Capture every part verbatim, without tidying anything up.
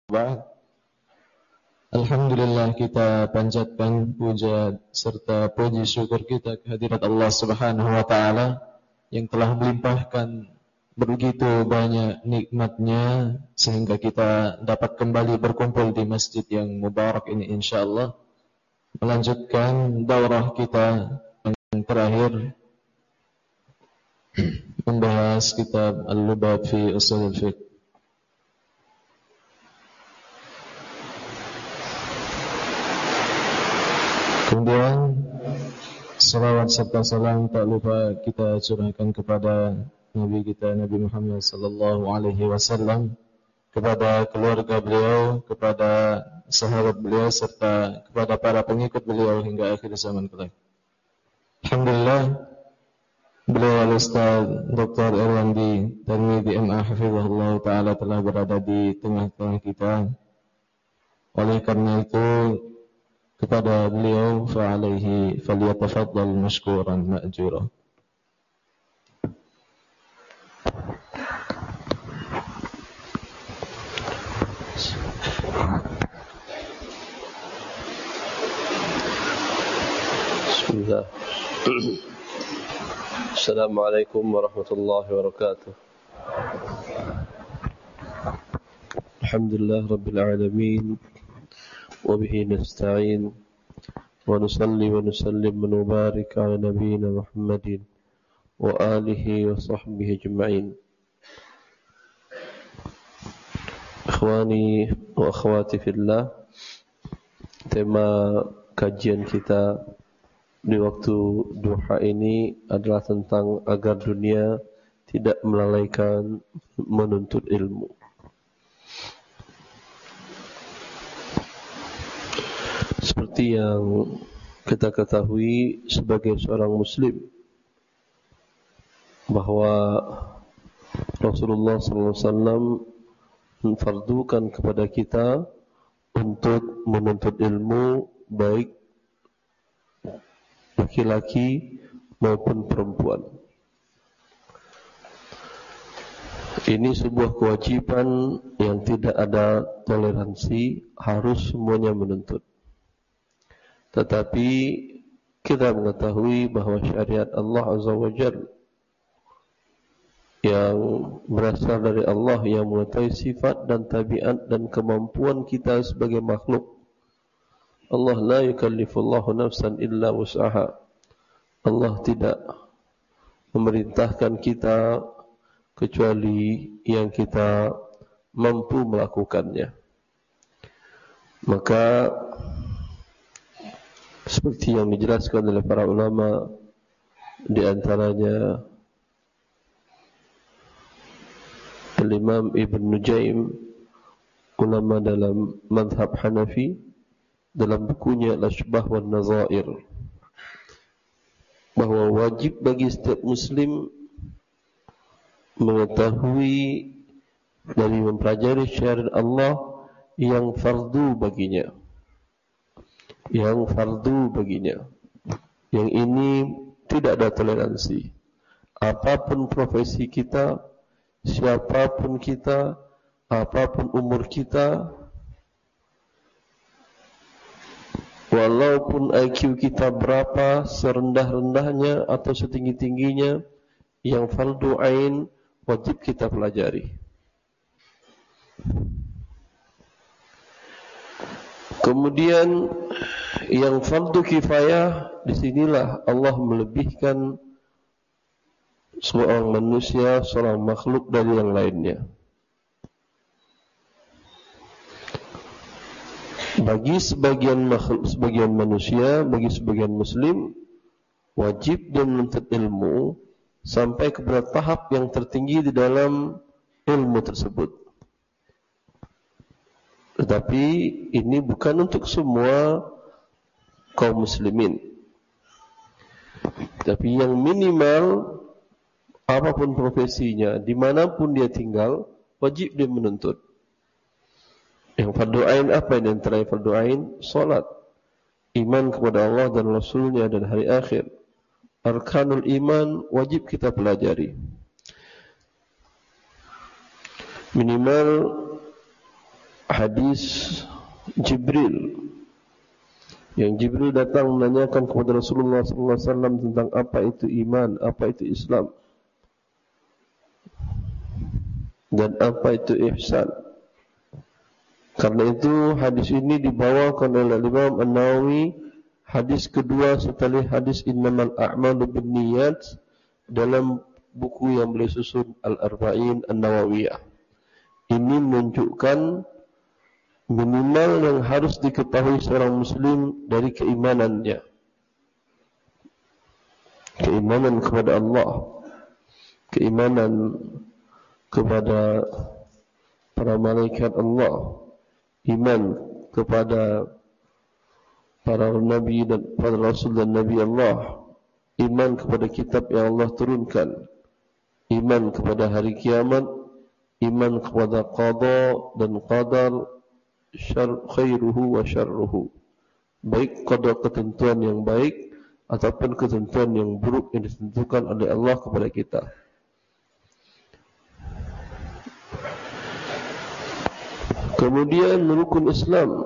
Ba'd. Alhamdulillah, kita panjatkan puja serta puji syukur kita kehadirat Allah Subhanahu wa taala yang telah melimpahkan begitu banyak nikmatnya sehingga kita dapat kembali berkumpul di masjid yang mubarak ini insyaallah, melanjutkan daurah kita yang terakhir membahas kitab Al-Lubab fi Ushul Fiqh. Kemudian salawat serta salam tak lupa kita curahkan kepada Nabi kita Nabi Muhammad sallallahu alaihi wasallam, kepada keluarga beliau, kepada sahabat beliau serta kepada para pengikut beliau hingga akhir zaman kelak. Alhamdulillah, beliau Al-Ustaz Doktor Irwandi Tarmidhi M A hafizahullah taala telah berada di tengah-tengah kita. Oleh karena itu kepada beliau fa'alaihi falyatafaddal mashkuran ma'jura. Bismillah. Assalamualaikum warahmatullahi wabarakatuh. Alhamdulillah rabbil alamin. وبه نستعين ونصلي ونسلم ونبارك على نبينا محمد وآله وصحبه أجمعين. Ikhwani wa akhwati fillah, tema kajian kita di waktu duha ini adalah tentang agar dunia tidak melalaikan menuntut ilmu. Seperti yang kita ketahui sebagai seorang muslim bahwa Rasulullah sallallahu alaihi wasallam memfardukan kepada kita untuk menuntut ilmu baik laki-laki maupun perempuan. Ini sebuah kewajiban yang tidak ada toleransi, harus semuanya menuntut. Tetapi kita mengetahui bahwa syariat Allah Azza wa Jalla yang berasal dari Allah yang mengetahui sifat dan tabiat dan kemampuan kita sebagai makhluk. Allah la yukallifullahu nafsan illa wus'aha. Allah tidak memerintahkan kita kecuali yang kita mampu melakukannya. Maka seperti yang dijelaskan oleh para ulama, di antaranya Al-Imam Ibn Nujaim, ulama dalam mazhab Hanafi, dalam bukunya Al-Ashbah wal Nazair, bahwa wajib bagi setiap muslim mengetahui dari mempelajari syariat Allah yang fardu baginya. Yang fardu baginya. Yang ini tidak ada toleransi. Apapun profesi kita, siapapun kita, apapun umur kita, walaupun I Q kita berapa, serendah-rendahnya atau setinggi-tingginya, yang fardu ain wajib kita pelajari. Kemudian yang fardu kifayah, disinilah Allah melebihkan seorang manusia, seorang makhluk dari yang lainnya. Bagi sebagian makhluk, sebagian manusia, bagi sebagian muslim, wajib dia menuntut ilmu sampai kepada tahap yang tertinggi di dalam ilmu tersebut. Tetapi ini bukan untuk semua kaum muslimin. Tapi yang minimal, apapun profesinya, dimanapun dia tinggal, wajib dia menuntut. Yang fardu ain apa yang antara fardu ain? Salat, iman kepada Allah dan Rasulnya dan hari akhir. Arkanul iman wajib kita pelajari. Minimal hadis Jibril, yang Jibril datang menanyakan kepada Rasulullah sallallahu alaihi wasallam tentang apa itu iman, apa itu Islam, dan apa itu ihsan. Karena itu hadis ini dibawakan oleh Imam An-Nawawi, hadis kedua setelah hadis innamal a'malu binniyat dalam buku yang beliau susun Al-Arba'in An-Nawawiyah. Ini menunjukkan minimal yang harus diketahui seorang muslim dari keimanannya. Keimanan kepada Allah, keimanan kepada para malaikat Allah, iman kepada para nabi dan para rasul dan nabi Allah, iman kepada kitab yang Allah turunkan, iman kepada hari kiamat, iman kepada qada dan qadar, syar khairuhu wa syarruhu, baik qada ketentuan yang baik ataupun ketentuan yang buruk yang ditentukan oleh Allah kepada kita. Kemudian rukun Islam,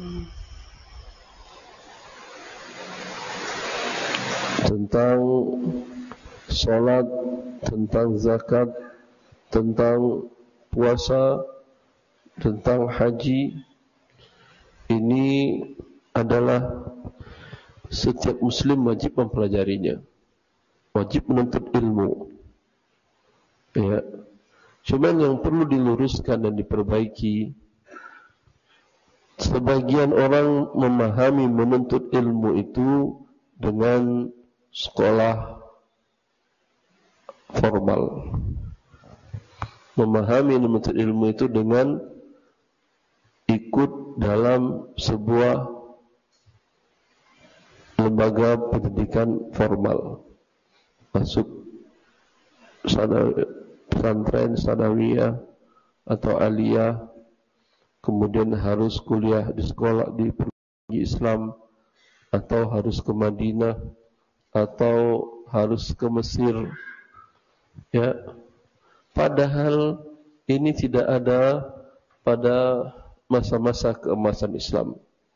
tentang salat, tentang zakat, tentang puasa, tentang haji, ini adalah setiap muslim wajib mempelajarinya, wajib menuntut ilmu. Ya, cuman yang perlu diluruskan dan diperbaiki, sebagian orang memahami menuntut ilmu itu dengan sekolah formal, memahami menuntut ilmu itu dengan ikut dalam sebuah lembaga pendidikan formal, masuk pesantren, sanawiyah atau aliyah, kemudian harus kuliah di sekolah di perguruan Islam, atau harus ke Madinah, atau harus ke Mesir. Ya, padahal ini tidak ada pada masa-masa keemasan Islam.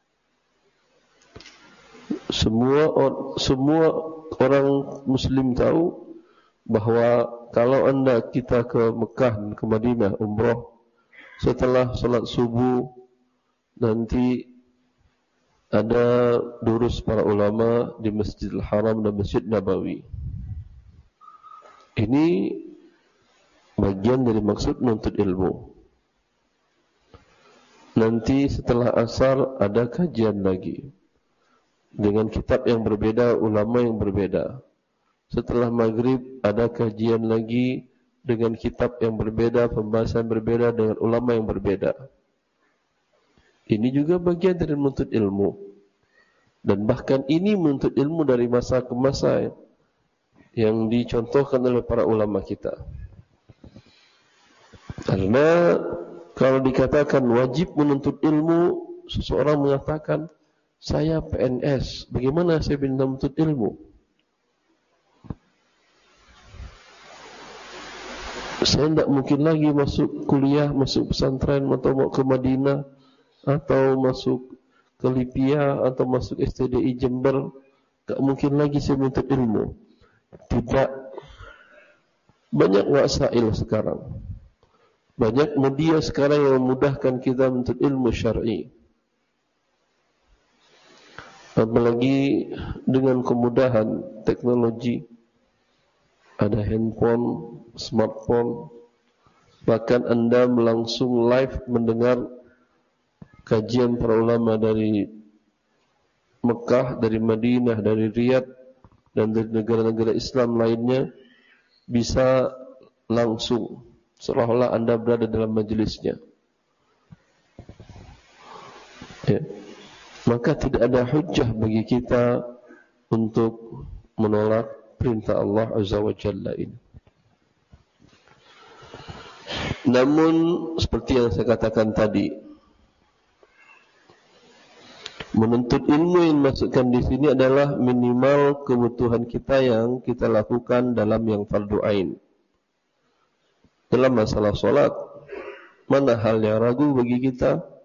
Semua or, semua orang Muslim tahu bahwa kalau anda kita ke Mekah dan ke Madinah umrah, setelah salat subuh nanti ada durus para ulama di Masjidil Haram dan Masjid Nabawi. Ini bagian dari maksud menuntut ilmu. Nanti setelah asar ada kajian lagi dengan kitab yang berbeda, ulama yang berbeda. Setelah maghrib ada kajian lagi dengan kitab yang berbeda, pembahasan berbeda dengan ulama yang berbeda. Ini juga bagian dari menuntut ilmu. Dan bahkan ini menuntut ilmu dari masa ke masa yang dicontohkan oleh para ulama kita. Karena kalau dikatakan wajib menuntut ilmu, seseorang mengatakan, saya P N S, bagaimana saya bisa menuntut ilmu? Saya tidak mungkin lagi masuk kuliah, masuk pesantren, atau mau ke Madinah, atau masuk ke Lipia, atau masuk S T D I Jember. Tak mungkin lagi saya menuntut ilmu. Tidak. Banyak wasail sekarang. Banyak media sekarang yang memudahkan kita menuntut ilmu syar'i. Apalagi dengan kemudahan teknologi, ada handphone, smartphone, bahkan anda langsung live mendengar kajian para ulama dari Mekah, dari Madinah, dari Riyadh, dan dari negara-negara Islam lainnya, bisa langsung, seolah-olah anda berada dalam majelisnya. Ya. Maka tidak ada hujjah bagi kita untuk menolak perintah Allah Azza wa Jalla ini. Namun seperti yang saya katakan tadi, menuntut ilmu yang dimaksudkan di sini adalah minimal kebutuhan kita yang kita lakukan dalam yang fardu ain. Dalam masalah solat, mana hal yang ragu bagi kita?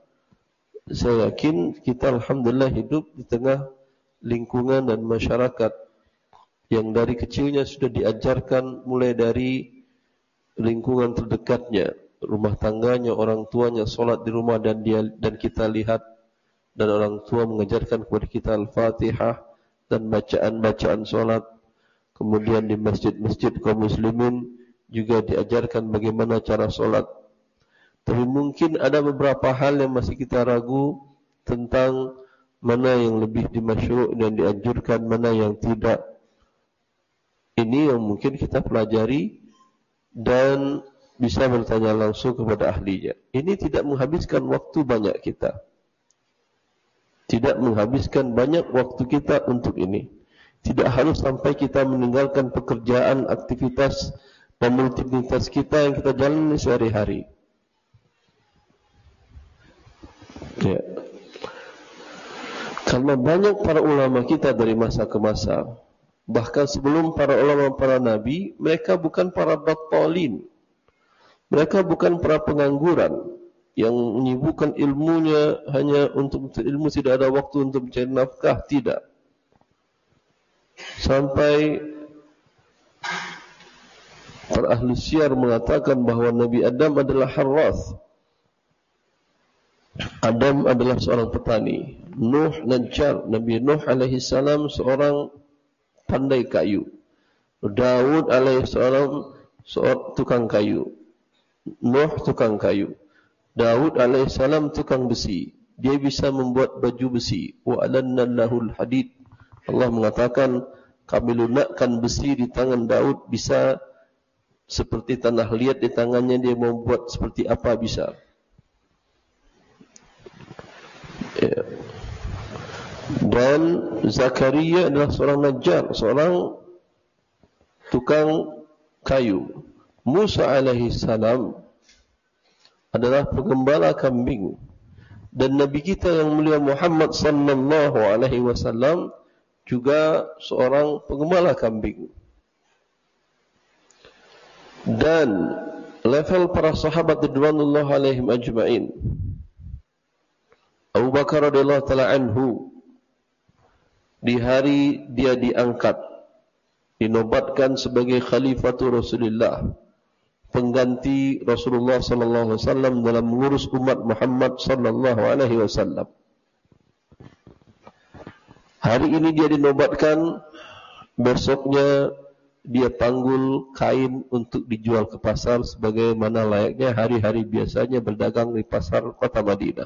saya yakin kita alhamdulillah hidup di tengah lingkungan dan masyarakat yang dari kecilnya sudah diajarkan mulai dari lingkungan terdekatnya, rumah tangganya, orang tuanya solat di rumah dan dia dan kita lihat dan orang tua mengajarkan kepada kita Al-Fatihah dan bacaan-bacaan solat. Kemudian di masjid-masjid kaum muslimin juga diajarkan bagaimana cara solat. Tapi mungkin ada beberapa hal yang masih kita ragu tentang mana yang lebih dimasyru' dan dianjurkan, mana yang tidak. Ini yang mungkin kita pelajari dan bisa bertanya langsung kepada ahlinya. Ini tidak menghabiskan waktu banyak kita. Tidak menghabiskan banyak waktu kita untuk ini. Tidak harus sampai kita meninggalkan pekerjaan, aktivitas, dan rutinitas kita yang kita jalani sehari-hari. Ya. Karena banyak para ulama kita dari masa ke masa, bahkan sebelum para ulama, para nabi, mereka bukan para battalin. Mereka bukan para pengangguran yang menyibukkan ilmunya hanya untuk ilmu, tidak ada waktu untuk mencari nafkah, tidak. Sampai para ahli syiar mengatakan bahawa Nabi Adam adalah harras. Adam adalah seorang petani, Nuh najjar, Nabi Nuh alaihi salam seorang pandai kayu, Daud alaihi salam seorang tukang kayu, Nuh tukang kayu, Daud alaihi salam tukang besi. Dia bisa membuat baju besi. Wa alanna lahul hadid. Allah mengatakan kami lunakkan besi di tangan Daud, bisa seperti tanah liat di tangannya, dia membuat seperti apa bisa. Ya. Dan Zakaria adalah seorang najjar, seorang tukang kayu. Musa alaihi salam adalah penggembala kambing. Dan Nabi kita yang mulia Muhammad sallallahu alaihi wasallam juga seorang penggembala kambing. Dan level para sahabat radhiyallahu alaihim ajma'in. Abu Bakar radhiyallahu ta'ala anhu, di hari dia diangkat, dinobatkan sebagai khalifatul Rasulullah, pengganti Rasulullah sallallahu alaihi wasallam dalam mengurus umat Muhammad sallallahu alaihi wasallam. Hari ini dia dinobatkan, besoknya dia panggul kain untuk dijual ke pasar sebagaimana layaknya hari-hari biasanya berdagang di pasar kota Madinah.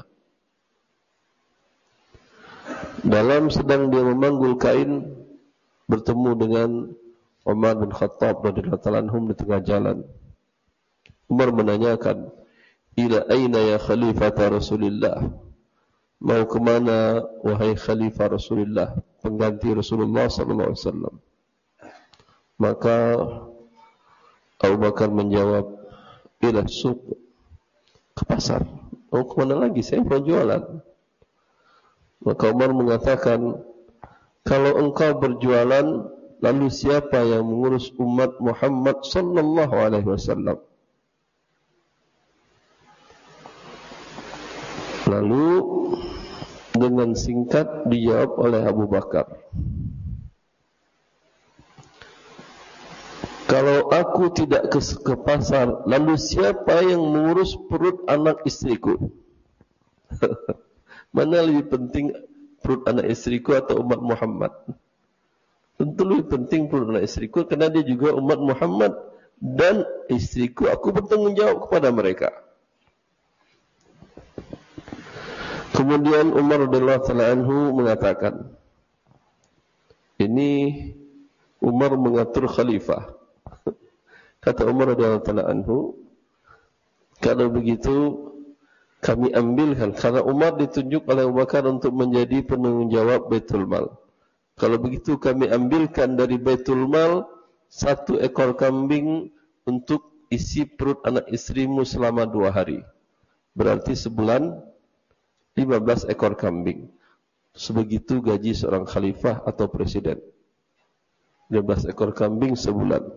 Dalam sedang dia memanggul kain, bertemu dengan Umar bin Khattab radhiyallahu ta'ala anhum di tengah jalan. Umar menanyakan, ila aina ya khalifata Rasulullah? Mau ke mana wahai khalifah Rasulullah, pengganti Rasulullah sallallahu alaihi wasallam? Maka Abu Bakar menjawab, ila suq, ke pasar. Mau ke mana lagi? Saya mau jualan. Maka Umar mengatakan, kalau engkau berjualan, lalu siapa yang mengurus umat Muhammad sallallahu alaihi wasallam? Lalu dengan singkat dijawab oleh Abu Bakar, kalau aku tidak ke, ke pasar, lalu siapa yang mengurus perut anak istriku? Mana lebih penting, perut anak istriku atau umat Muhammad? Tentu lebih penting perut anak istriku, karena dia juga umat Muhammad dan istriku, aku bertanggung jawab kepada mereka. Kemudian Umar radhiyallahu ta'ala anhu mengatakan, ini Umar mengatur khalifah. Kata Umar radhiyallahu ta'ala anhu, kalau begitu kami ambilkan, karena Umar ditunjuk oleh Abu Bakar untuk menjadi penanggung jawab Baitul Mal. Kalau begitu kami ambilkan dari Baitul Mal satu ekor kambing untuk isi perut anak istrimu selama dua hari. Berarti sebulan lima belas ekor kambing. Sebegitu gaji seorang khalifah atau presiden. lima belas ekor kambing sebulan.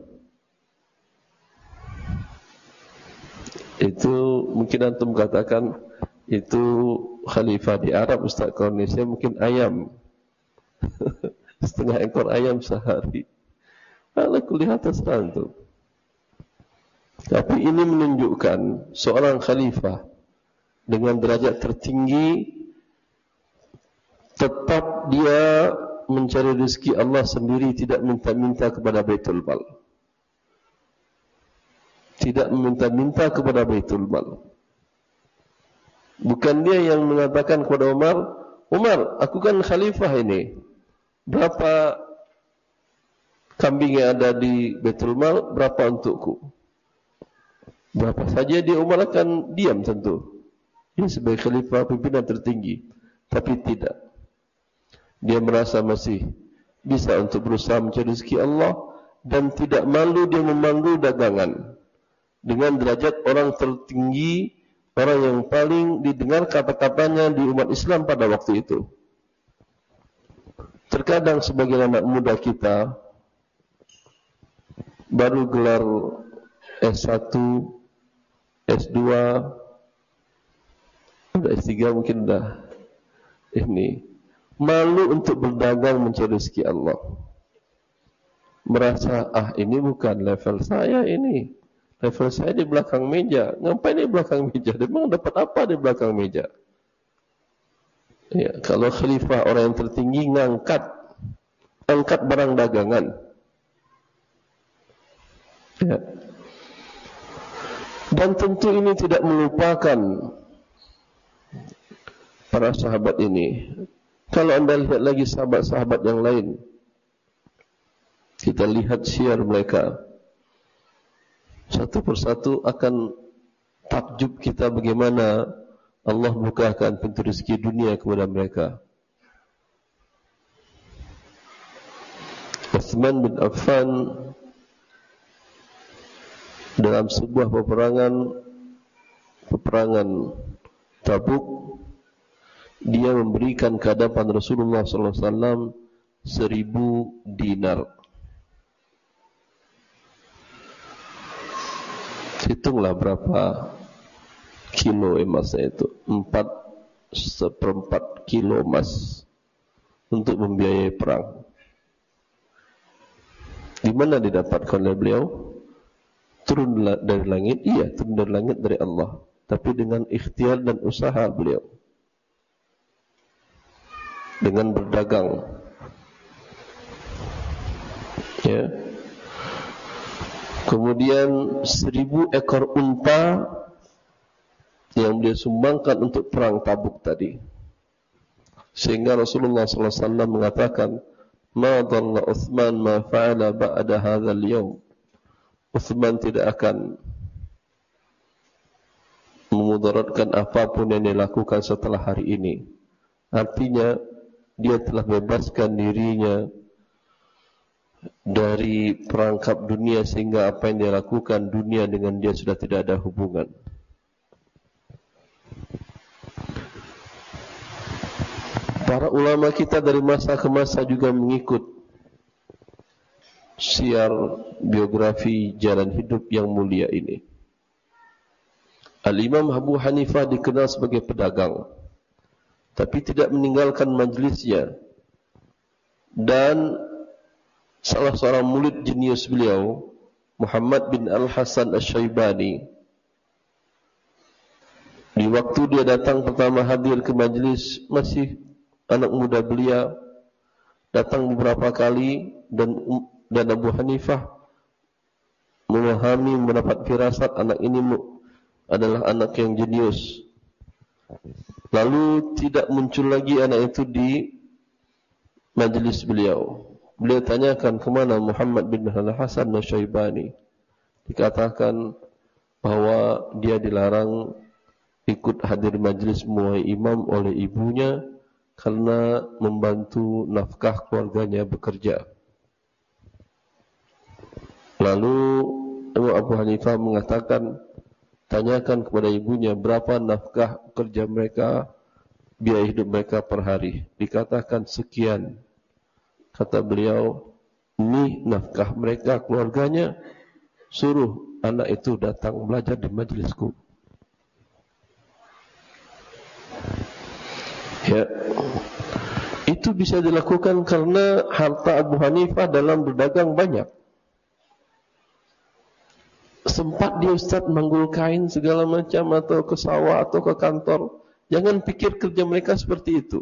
Itu mungkin antum katakan itu khalifah di Arab, Ustaz, kalau Indonesia mungkin ayam. Setengah ekor ayam sehari. Ala kulli hal terserah. Tapi ini menunjukkan seorang khalifah dengan derajat tertinggi tetap dia mencari rezeki Allah sendiri, tidak minta-minta kepada Baitul Mal. Tidak meminta-minta kepada Baitul Mal. Bukan dia yang mengatakan kepada Umar, Umar, aku kan khalifah ini. Berapa kambing yang ada di Baitul Mal, berapa untukku? Berapa saja dia, Umar akan diam tentu. Dia sebagai khalifah pimpinan tertinggi. Tapi tidak. Dia merasa masih bisa untuk berusaha mencari rezeki Allah dan tidak malu dia memanggul dagangan. Dengan derajat orang tertinggi, orang yang paling didengar kata-katanya di umat Islam pada waktu itu. Terkadang sebagian anak muda kita baru gelar S satu, S dua, S tiga mungkin dah ini, malu untuk berdagang mencari rezeki Allah. Merasa, ah ini bukan level saya ini. Level saya di belakang meja. Ngapain di belakang meja? Dia memang dapat apa di belakang meja? Ya, kalau khalifah orang yang tertinggi ngangkat, angkat barang dagangan. Ya. Dan tentu ini tidak melupakan para sahabat ini. Kalau anda lihat lagi sahabat-sahabat yang lain, kita lihat syiar mereka, satu persatu akan takjub kita bagaimana Allah bukakan pintu rezeki dunia kepada mereka. Uthman bin Affan dalam sebuah peperangan peperangan Tabuk, dia memberikan ke hadapan Rasulullah sallallahu alaihi wasallam seribu dinar. Hitunglah berapa kilo emasnya itu. Empat seperempat kilo emas untuk membiayai perang. Di mana didapatkan oleh beliau? Turun dari langit? Iya, turun dari langit dari Allah. Tapi dengan ikhtiar dan usaha beliau. Dengan berdagang. Ya. Kemudian seribu ekor unta yang beliau sumbangkan untuk perang Tabuk tadi. Sehingga Rasulullah sallallahu alaihi wasallam mengatakan, "Ma dhalla Uthman ma fa'ala ba'da hadzal yawm." Uthman tidak akan memudaratkan apapun yang dilakukan setelah hari ini. Artinya dia telah bebaskan dirinya dari perangkap dunia sehingga apa yang dia lakukan dunia dengan dia sudah tidak ada hubungan. Para ulama kita dari masa ke masa juga mengikut syiar biografi jalan hidup yang mulia ini. Al-Imam Abu Hanifah dikenal sebagai pedagang, tapi tidak meninggalkan majlisnya. Dan salah seorang murid jenius beliau, Muhammad bin Al-Hasan Asy-Syaibani, di waktu dia datang pertama hadir ke majlis, masih anak muda belia, datang beberapa kali, dan dan Abu Hanifah memahami, mendapat firasat anak ini adalah anak yang jenius. Lalu tidak muncul lagi anak itu di majlis beliau. Beliau tanyakan kemana Muhammad bin Al-Hasan Asy-Syaibani. Dikatakan bahwa dia dilarang ikut hadir majlis muai imam oleh ibunya karena membantu nafkah keluarganya bekerja. Lalu Imam Abu Hanifah mengatakan, tanyakan kepada ibunya berapa nafkah kerja mereka, biaya hidup mereka per hari. Dikatakan sekian. Kata beliau, ini nafkah mereka keluarganya, suruh anak itu datang belajar di majlisku. Ya. Itu bisa dilakukan karena harta Abu Hanifah dalam berdagang banyak. Sempat dia Ustaz manggul kain segala macam atau ke sawah atau ke kantor. Jangan pikir kerja mereka seperti itu.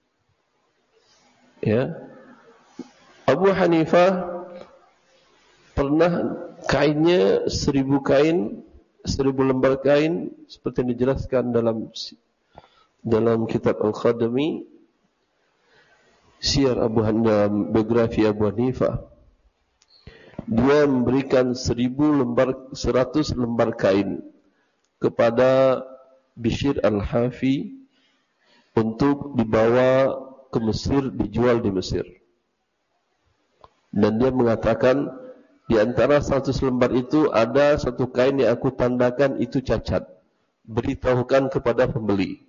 Ya. Abu Hanifah pernah kainnya seribu kain, seribu lembar kain seperti yang dijelaskan dalam dalam kitab Al-Khadami, Syiar Abu Hanifah, biografi Abu Hanifah. Dia memberikan seribu lembar, seratus lembar kain kepada Bishr Al-Hafi untuk dibawa ke Mesir, dijual di Mesir. Dan dia mengatakan, di antara seratus lembar itu ada satu kain yang aku tandakan itu cacat. Beritahukan kepada pembeli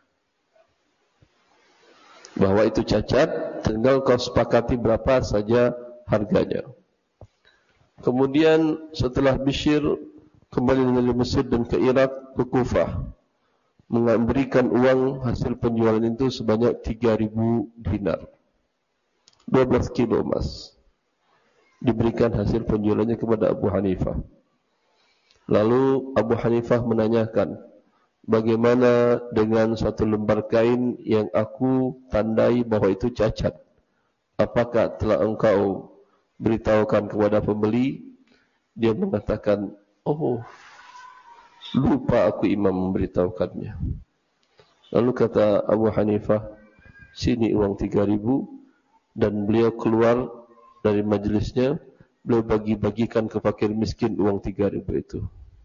bahwa itu cacat, tinggal kau sepakati berapa saja harganya. Kemudian setelah Bishr kembali dari Mesir dan ke Irak, ke Kufah, memberikan uang hasil penjualan itu sebanyak tiga ribu dinar, dua belas kilo emas. Diberikan hasil penjualannya kepada Abu Hanifah. Lalu Abu Hanifah menanyakan, bagaimana dengan satu lembar kain yang aku tandai bahwa itu cacat? Apakah telah engkau beritahukan kepada pembeli? Dia mengatakan, oh, lupa aku imam memberitahukannya. Lalu kata Abu Hanifah, sini uang tiga ribu, dan beliau keluar dari majlisnya, beliau bagi-bagikan ke fakir miskin uang tiga ribu itu.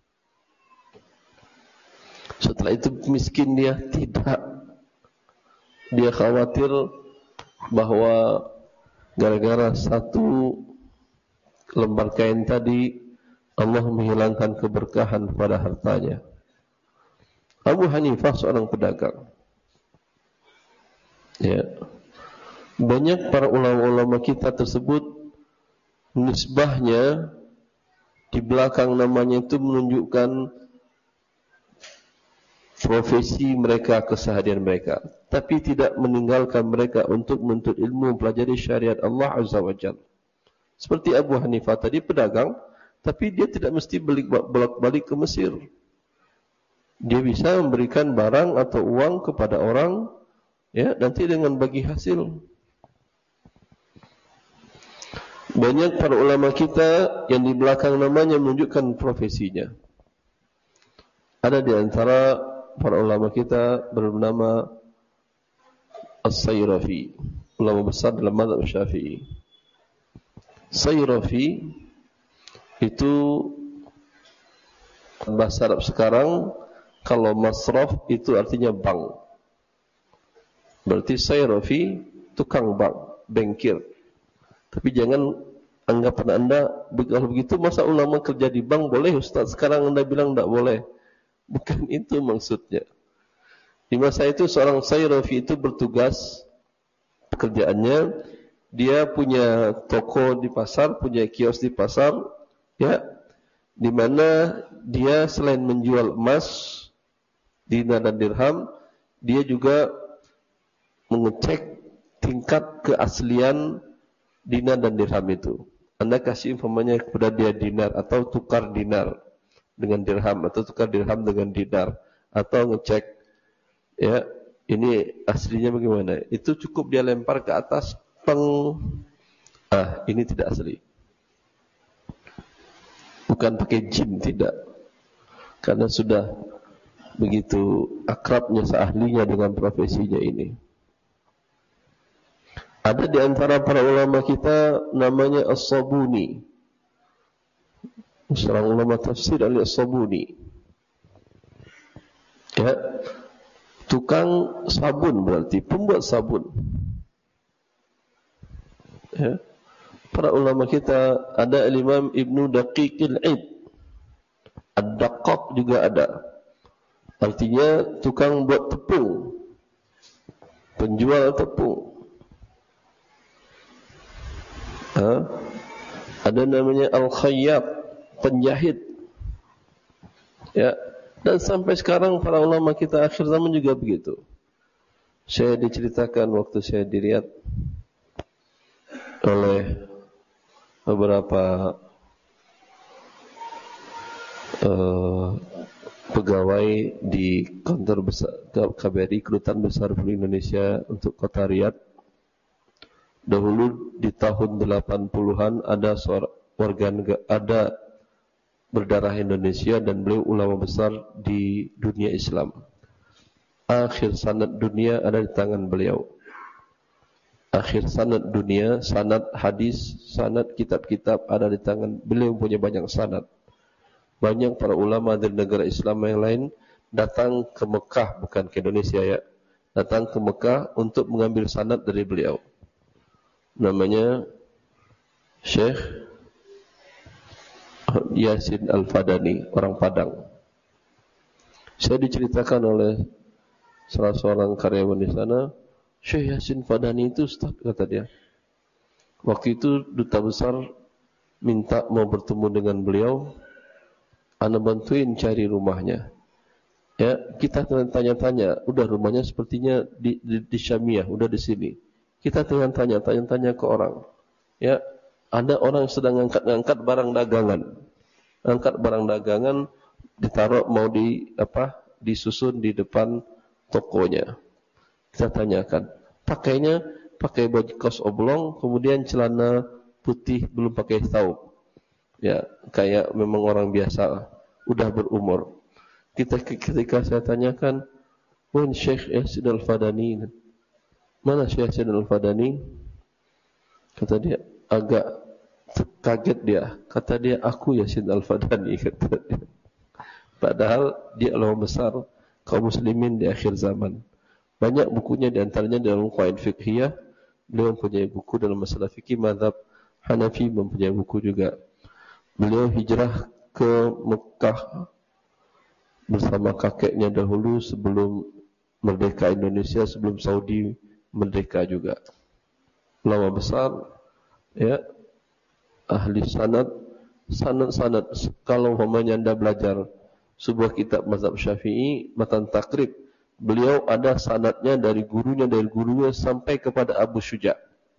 Setelah itu miskin dia tidak. Dia khawatir bahwa gara-gara satu lembar kain tadi Allah menghilangkan keberkahan pada hartanya. Abu Hanifah seorang pedagang. Ya. Banyak para ulama-ulama kita tersebut nisbahnya di belakang namanya itu menunjukkan profesi mereka, keseharian mereka, tapi tidak meninggalkan mereka untuk menuntut ilmu, mempelajari syariat Allah Azza wa Jalla. Seperti Abu Hanifah tadi pedagang, tapi dia tidak mesti bolak-balik ke Mesir. Dia bisa memberikan barang atau uang kepada orang, ya, nanti dengan bagi hasil. Banyak para ulama kita yang di belakang namanya menunjukkan profesinya. Ada di antara para ulama kita bernama As-Sayrafi, ulama besar dalam mazhab Syafi'i. Sayrafi itu bahasa Arab sekarang, kalau masraf itu artinya bank. Berarti Sayrafi tukang bank, bankir. Tapi jangan anggapan anda, kalau begitu masa ulama kerja di bank boleh Ustaz? Sekarang anda bilang tidak boleh. Bukan itu maksudnya. Di masa itu seorang Sayrafi itu bertugas, pekerjaannya, dia punya toko di pasar, punya kios di pasar, ya, di mana dia selain menjual emas, dinar dan dirham, dia juga mengecek tingkat keaslian dinar dan dirham itu. Anda kasih informasinya kepada dia dinar atau tukar dinar dengan dirham atau tukar dirham dengan dinar, atau ngecek, ya, ini aslinya bagaimana? Itu cukup dia lempar ke atas, peng, ah, ini tidak asli. Bukan pakai jin, tidak. Karena sudah begitu akrabnya seahlinya dengan profesinya ini. Ada di antara para ulama kita namanya As-Sabuni, seorang ulama tafsir Al-Sabuni. Ya, tukang sabun berarti, pembuat sabun. Ya. Para ulama kita ada Imam Ibnu Daqiqil Id, Ad-Daqqaq juga ada. Artinya tukang buat tepung, penjual tepung. Ha? Ada namanya Al-Khayyat, penjahit. Ya, dan sampai sekarang para ulama kita akhir zaman juga begitu. Saya diceritakan waktu saya di Riyadh oleh beberapa uh, pegawai di kantor besar K B R I, Kedutaan Besar Republik Indonesia untuk kota Riyadh. Dahulu di tahun delapan puluhan ada seorang warga negara, ada berdarah Indonesia dan beliau ulama besar di dunia Islam. Akhir sanad dunia ada di tangan beliau. Akhir sanad dunia, sanad hadis, sanad kitab-kitab ada di tangan beliau. Punya banyak sanad. Banyak para ulama dari negara Islam yang lain datang ke Mekah, bukan ke Indonesia ya, datang ke Mekah untuk mengambil sanad dari beliau. Namanya Syekh Yasin Al-Fadani, orang Padang. Saya diceritakan oleh salah seorang karyawan di sana, Syekh Yasin Fadani itu Ustaz, kata dia. Waktu itu duta besar minta mau bertemu dengan beliau, ana bantuin cari rumahnya. Ya, kita tanya-tanya, udah rumahnya sepertinya di, di, di Syamiah, udah di sini. Kita tanya-tanya, tanya-tanya ke orang. Ya, ada orang yang sedang angkat-angkat barang dagangan. Angkat barang dagangan ditaruh mau di apa? Disusun di depan tokonya. Kita tanyakan, pakainya pakai baju kaos oblong, kemudian celana putih, belum pakai thawb. Ya, kayak memang orang biasa, udah berumur. Kita ketika saya tanyakan, "Wan Syekh Yasin Al-Fadani?" Mana Syekh Yasin Al-Fadani? Kata dia, agak kaget dia. Kata dia, aku Yasin Al-Fadani, kata dia. Padahal dia ulama besar kaum muslimin di akhir zaman. Banyak bukunya, di antaranya dalam qawaid fiqhiyah. Beliau mempunyai buku dalam masalah fikih mazhab Hanafi, mempunyai buku juga. Beliau hijrah ke Mekah bersama kakeknya dahulu sebelum merdeka Indonesia, sebelum Saudi merdeka juga. Ulama besar, ya, ahli sanad, sanad-sanad. Kalau umpamanya Anda belajar sebuah kitab mazhab Syafi'i, Matan Takrib, beliau ada sanadnya dari gurunya, dari gurunya sampai kepada Abu Syuja.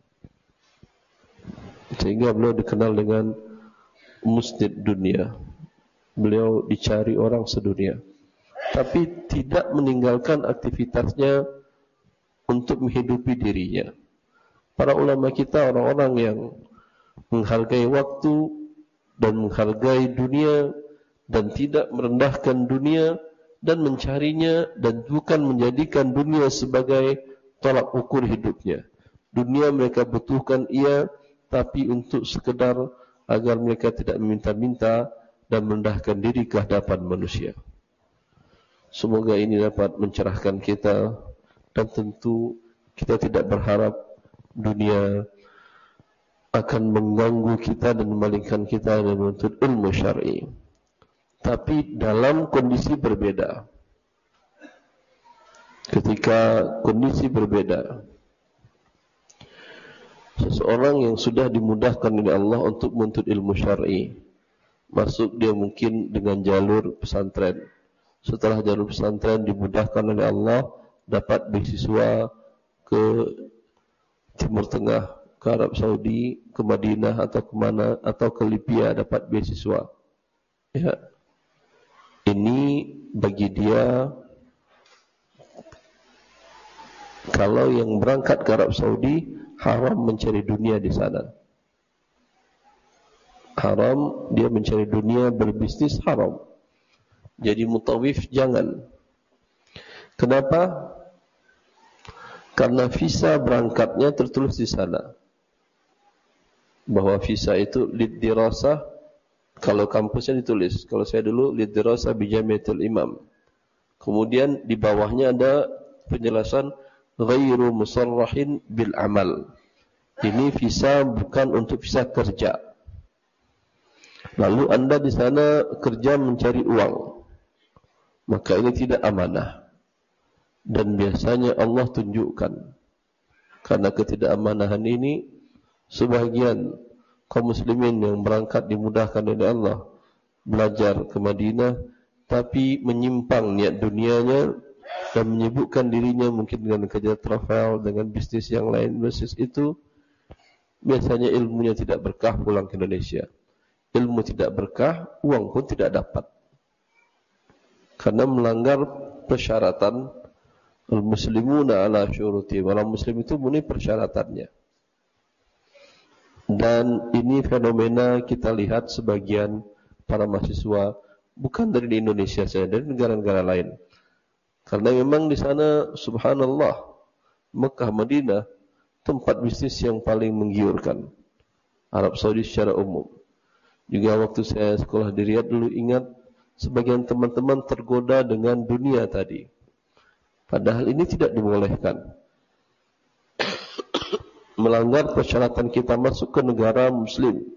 Sehingga beliau dikenal dengan musnid dunia. Beliau dicari orang sedunia. Tapi tidak meninggalkan aktivitasnya untuk menghidupi dirinya. Para ulama kita orang-orang yang menghargai waktu dan menghargai dunia dan tidak merendahkan dunia dan mencarinya dan bukan menjadikan dunia sebagai tolak ukur hidupnya. Dunia mereka butuhkan ia, tapi untuk sekedar agar mereka tidak meminta-minta dan merendahkan diri ke hadapan manusia. Semoga ini dapat mencerahkan kita, dan tentu kita tidak berharap dunia akan mengganggu kita dan memalingkan kita dari menuntut ilmu syar'i. Tapi dalam kondisi berbeda. Ketika kondisi berbeda, seseorang yang sudah dimudahkan oleh Allah untuk menuntut ilmu syar'i, masuk dia mungkin dengan jalur pesantren. Setelah jalur pesantren dimudahkan oleh Allah, dapat beasiswa ke Timur Tengah, ke Arab Saudi, ke Madinah atau ke mana, atau ke Libya, dapat beasiswa. Ya. Ini bagi dia, kalau yang berangkat ke Arab Saudi, haram mencari dunia di sana. Haram dia mencari dunia, berbisnis haram. Jadi mutawif jangan. Kenapa? Karena visa berangkatnya tertulis di sana. Bahwa visa itu lidirasah, kalau kampusnya ditulis. Kalau saya dulu lidirasah bi Jamiatul Imam. Kemudian di bawahnya ada penjelasan ghairu musarrahin bil amal. Ini visa bukan untuk visa kerja. Lalu Anda di sana kerja mencari uang. Maka ini tidak amanah. Dan biasanya Allah tunjukkan, karena ketidakmanahan ini sebagian kaum muslimin yang berangkat dimudahkan oleh Allah belajar ke Madinah, tapi menyimpang niat dunianya dan menyibukkan dirinya mungkin dengan kerja travel, dengan bisnis yang lain, bisnis itu biasanya ilmunya tidak berkah pulang ke Indonesia. Ilmu tidak berkah, uang pun tidak dapat. Karena melanggar persyaratan al-muslimuna ala syuruti. Orang muslim itu memenuhi persyaratannya. Dan ini fenomena kita lihat sebagian para mahasiswa bukan dari di Indonesia saja, dari negara-negara lain. Karena memang di sana subhanallah, Mekah, Madinah tempat bisnis yang paling menggiurkan. Arab Saudi secara umum. Juga waktu saya sekolah di Riyadh dulu ingat sebagian teman-teman tergoda dengan dunia tadi. Padahal ini tidak dibolehkan. Melanggar persyaratan kita masuk ke negara muslim.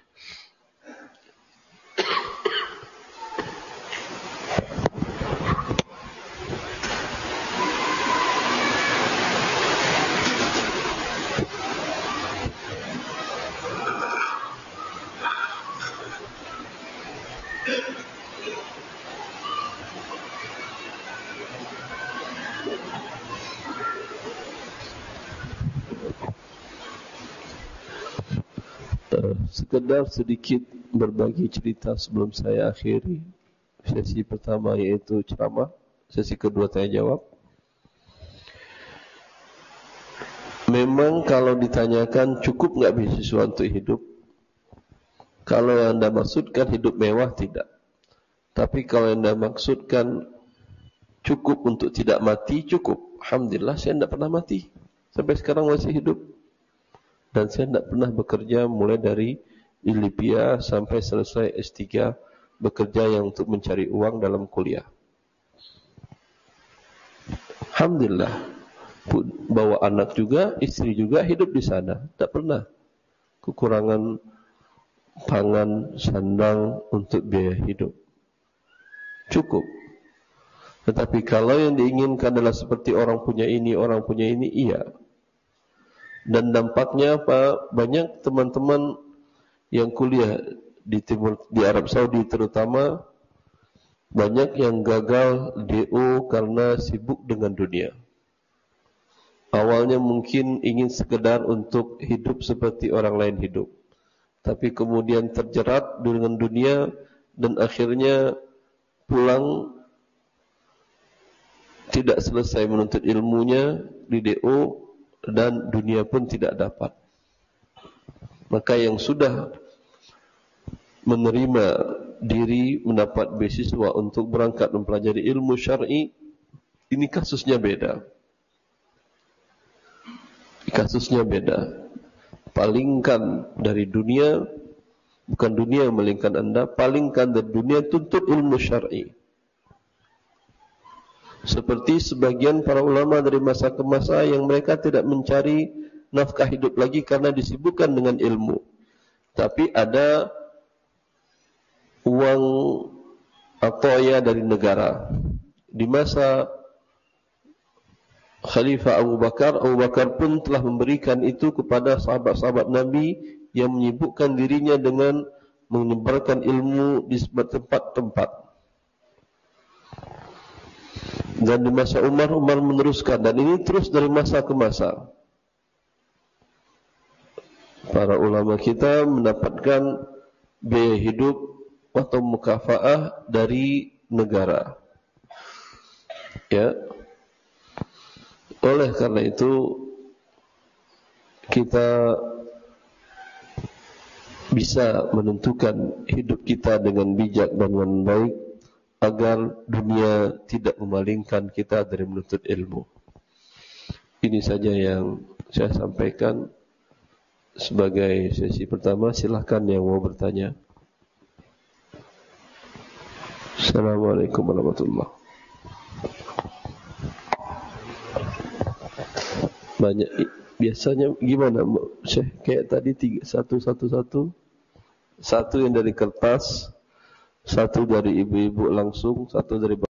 Sekedar sedikit berbagi cerita sebelum saya akhiri sesi pertama, yaitu ceramah. Sesi kedua tanya jawab. Memang kalau ditanyakan cukup enggak beasiswa untuk hidup, kalau yang anda maksudkan hidup mewah, tidak. Tapi kalau yang anda maksudkan cukup untuk tidak mati, cukup. Alhamdulillah saya tidak pernah mati, sampai sekarang masih hidup. Dan saya tidak pernah bekerja mulai dari Libya sampai selesai S tiga, bekerja yang untuk mencari uang dalam kuliah. Alhamdulillah, bawa anak juga, istri juga hidup di sana. Tidak pernah kekurangan pangan, sandang untuk biaya hidup. Cukup. Tetapi kalau yang diinginkan adalah seperti orang punya ini, orang punya ini, iya. Dan dampaknya apa? Banyak teman-teman yang kuliah di timur, di Arab Saudi terutama, banyak yang gagal D O karena sibuk dengan dunia. Awalnya mungkin ingin sekedar untuk hidup seperti orang lain hidup, tapi kemudian terjerat dengan dunia dan akhirnya pulang tidak selesai menuntut ilmunya di D O, dan dunia pun tidak dapat. Maka yang sudah menerima diri mendapat beasiswa untuk berangkat mempelajari ilmu syar'i, ini kasusnya beda. Kasusnya beda. Palingkan dari dunia, bukan dunia yang melingkan anda, palingkan dari dunia, tuntut ilmu syar'i. Seperti sebagian para ulama dari masa ke masa yang mereka tidak mencari nafkah hidup lagi karena disibukkan dengan ilmu. Tapi ada uang atoya dari negara. Di masa Khalifah Abu Bakar, Abu Bakar pun telah memberikan itu kepada sahabat-sahabat Nabi yang menyibukkan dirinya dengan menyebarkan ilmu di tempat-tempat. Dan di masa Umar, Umar meneruskan, dan ini terus dari masa ke masa. Para ulama kita mendapatkan biaya hidup atau mukafaah dari negara. Ya. Oleh karena itu kita bisa menentukan hidup kita dengan bijak dan dengan baik, agar dunia tidak memalingkan kita dari menuntut ilmu. Ini saja yang saya sampaikan sebagai sesi pertama. Silahkan yang mau bertanya. Assalamualaikum warahmatullahi wabarakatuh. Banyak, biasanya gimana, Syekh? Kayak tadi tiga, satu, satu, satu, satu yang dari kertas, satu dari ibu-ibu langsung, satu dari